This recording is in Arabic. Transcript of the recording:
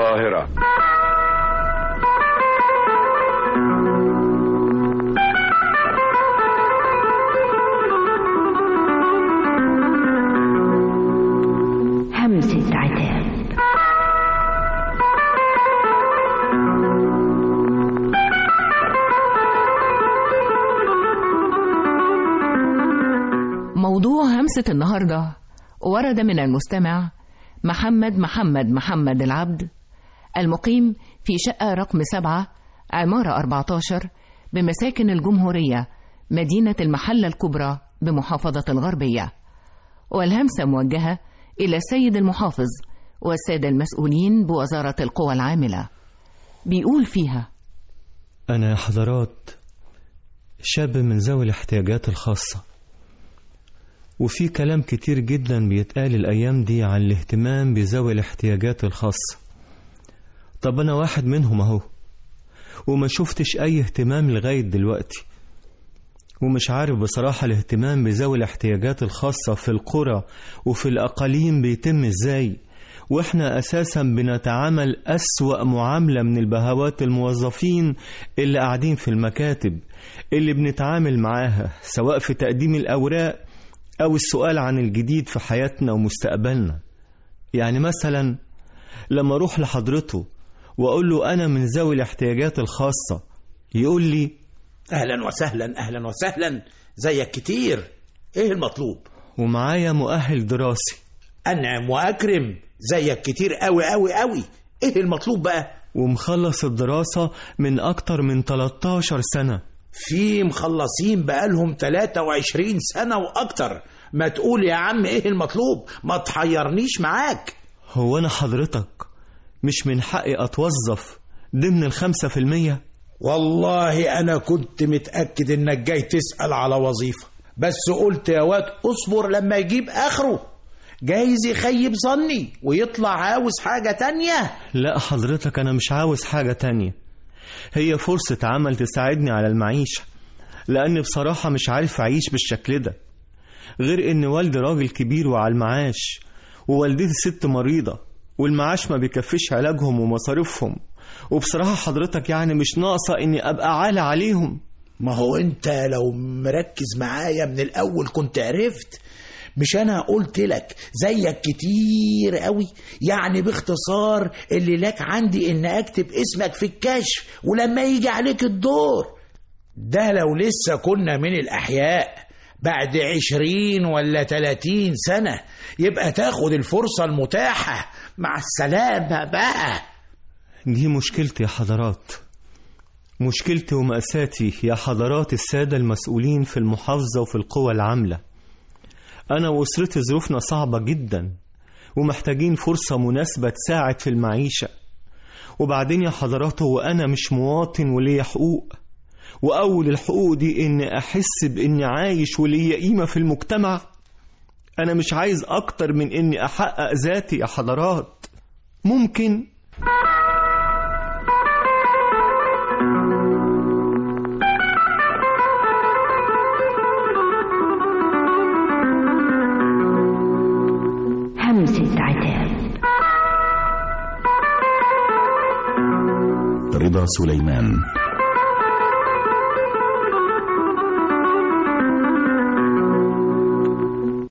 القاهرة. همسة عتاب. موضوع همسة النهاردة ورد من المستمع محمد العبد، المقيم في شقة رقم 7 عمارة 14 بمساكن الجمهورية مدينة المحلة الكبرى بمحافظة الغربية، والهمسة موجهة إلى السيد المحافظ والسادة المسؤولين بوزارة القوى العاملة. بيقول فيها: أنا يا حضرات شاب من ذوي الاحتياجات الخاصة، وفي كلام كتير جدا بيتقال الأيام دي عن الاهتمام بذوي الاحتياجات الخاصة. طب أنا واحد منهم أهو، وما شفتش أي اهتمام لغاية دلوقتي، ومش عارف بصراحة الاهتمام بذوي الاحتياجات الخاصة في القرى وفي الأقاليم بيتم إزاي، وإحنا أساسا بنتعامل أسوأ معاملة من البهوات الموظفين اللي قاعدين في المكاتب اللي بنتعامل معاها، سواء في تقديم الأوراق أو السؤال عن الجديد في حياتنا ومستقبلنا. يعني مثلا لما أروح لحضرته وأقول له أنا من ذوي الاحتياجات الخاصة، يقول لي: أهلا وسهلا أهلا وسهلا، زيك كتير، إيه المطلوب؟ ومعايا مؤهل دراسي. أنعم وأكرم، زيك كتير أوي أوي أوي، إيه المطلوب بقى؟ ومخلص الدراسة من أكتر من 13 سنة. في مخلصين بقالهم 23 سنة وأكتر. ما تقول يا عم إيه المطلوب، ما تحيرنيش معاك. هو أنا حضرتك مش من حقي أتوظف ضمن 5%؟ والله أنا كنت متأكد إنك جاي تسأل على وظيفة، بس قلت يا واد أصبر لما يجيب آخره، جايز يخيب ظني ويطلع عاوز حاجة تانية. لا حضرتك، أنا مش عاوز حاجة تانية، هي فرصة عمل تساعدني على المعيشة، لأن بصراحة مش عارف أعيش بالشكل ده، غير إن والدي راجل كبير وعلى المعاش، ووالدتي ست مريضة والمعاش ما بيكفيش علاجهم ومصاريفهم، وبصراحة حضرتك يعني مش ناقصة إني أبقى عالة عليهم. ما هو أنت لو مركز معايا من الأول كنت عرفت، مش أنا قلت لك زيك كتير قوي؟ يعني باختصار اللي لك عندي إن أكتب اسمك في الكشف، ولما يجي عليك الدور ده لو لسه كنا من الأحياء بعد 20 ولا 30 سنة يبقى تاخد الفرصة المتاحة. مع السلامة بقى. دي مشكلتي يا حضرات، مشكلتي ومأساتي يا حضرات السادة المسؤولين في المحافظة وفي القوى العاملة. أنا وأسرتي ظروفنا صعبة جدا ومحتاجين فرصة مناسبة تساعد في المعيشة. وبعدين يا حضرات هو أنا مش مواطن وليا حقوق، وأول الحقوق دي إني أحس بإني عايش وليا قيمة في المجتمع. أنا مش عايز أكتر من إني أحقق ذاتي يا حضرات. ممكن همسة عتاب. رضا سليمان.